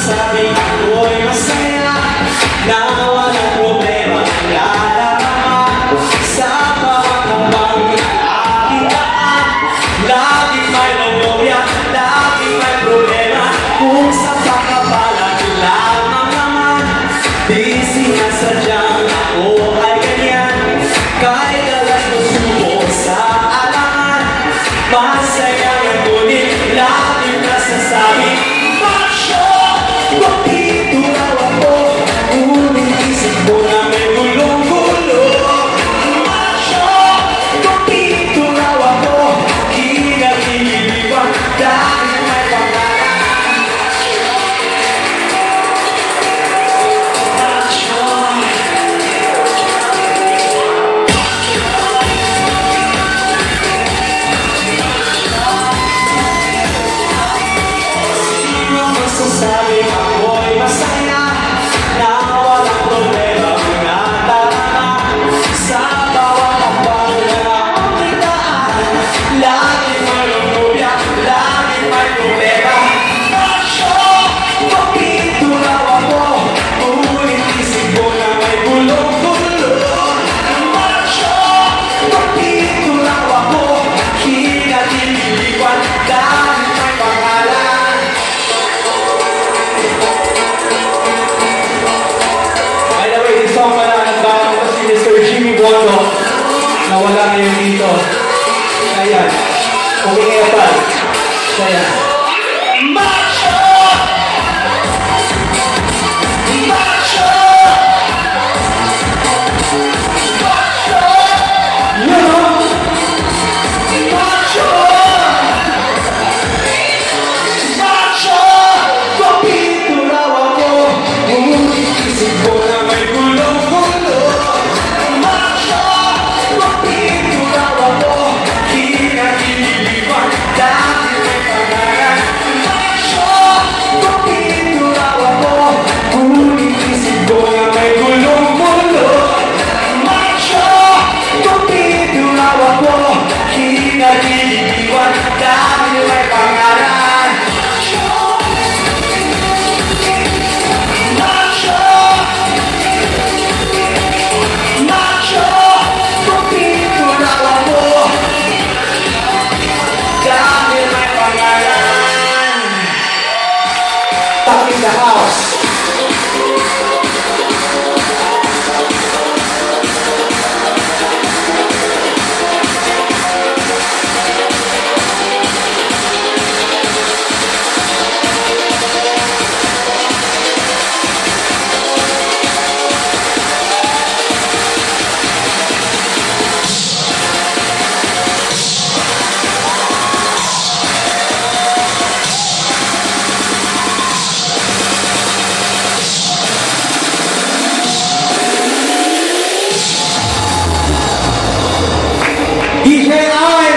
masasabing ako'y masaya na walang problema nadarama sa bawat hambang aking daan. Lagi may lolobya, lagi may problema, kung sa pakapalan lamang naman. Di sinasadyang ako ay ganyan, kahit alas mo subo sa alangan. Masaya yan ngunit lagi nasasabi, Macho! Bakit tulaw ako? Ngunit isip mo na may gulong-gulo. Macho! Bakit tulaw ako? Kinagiliwan dahil may pangalan. Macho! Sino masasabi ako'y masaya na walang problema nadarama sa bawat hambang na aking daan. Lagi may lulubya, lagi may problema. Macho! Bakit tulaw ako? Ngunit isip mo na may gulong-gulo. Macho! Bakit tulaw ako? Kinagiliwan dahil may pangalan. By the way, this song pala nagbago ko si Mr. Jimmy Bono na wala ngayon dito. Ayan, umingatan. Ayan. Macho! Macho! Macho! You know? Macho! Macho! Bakit tulaw ako? Ngunit isip ko na may gulong-gulo. Macho! Bakit tulaw ako? Kinagiliwan dahil may pangalan. Macho! Bakit tulaw ako? Ngunit isip ko na may gulong-gulo. Macho! Bakit tulaw ako? Kinagiliwan dahil may pangalan. Macho! Macho! Bakit tulaw ako? Dahil may pangalan. Back in the house. DJ I.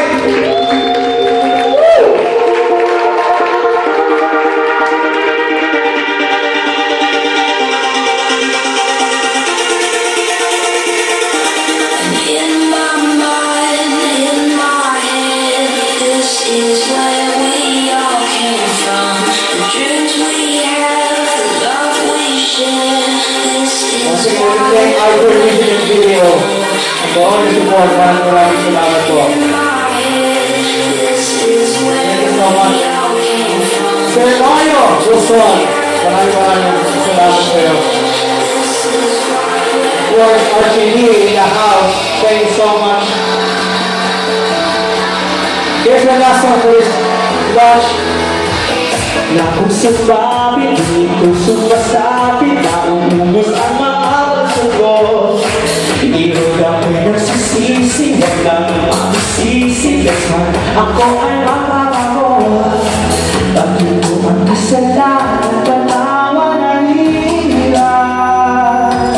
In my mind, in my head, this is where we all came from. The dreams we have, the love we share. This Once is again, why we thank our producer and video. And for all the support, maraming salamat po. in my head, this is where Thank you so we much. all came from. Sir Mario Wilson, maraming salamat sa iyo. Of course, RCD in the house, thank you so much. Here's the last one for this lunch. Na kung sababi, hindi ko sumasabi, na umubos ang mga sagot. Ihirap ako'y nagsisisi, wag lang makasisi. Lesman, ako ay makakaroon. Pagtutuan ko sa lahat, panawa ng hilan.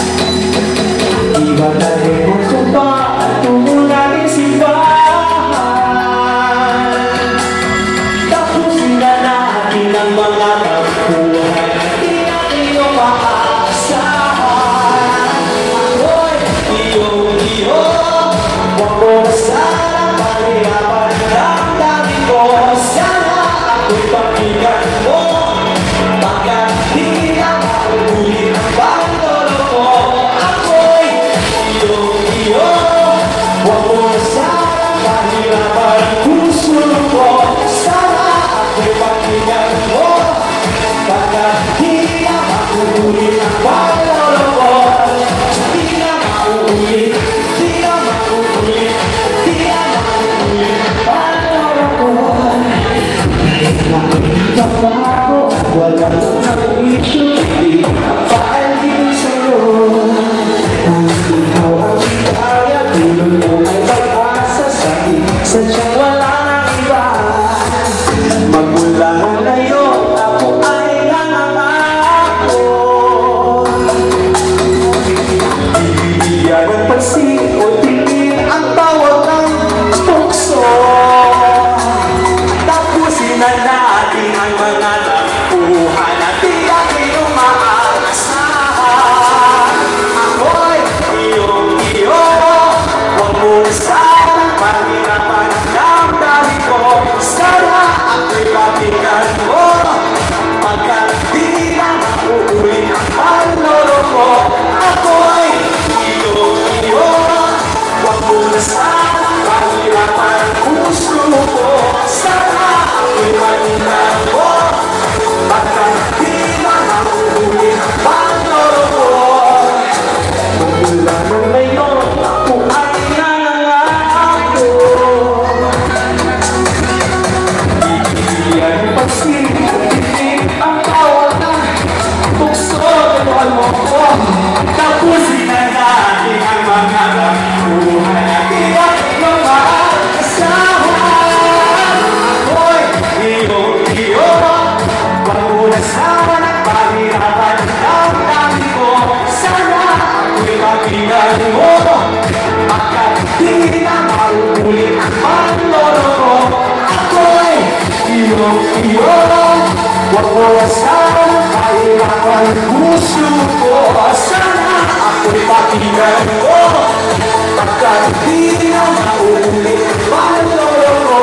Iba tayo kung sumpa, at tungo natin simbahan. Tapusin na natin ang mga tagpuan, di natin yung maaasahan. Ako'y iyo-iyo, wag ko na sana mahirapan ang At di na mauulit ang panloloko. Ako'y iyong-iyo, huwag mo na sana kailangan puso ko. Sana ako'y pakinggan mo, pagkat di na mauulit ang panloloko.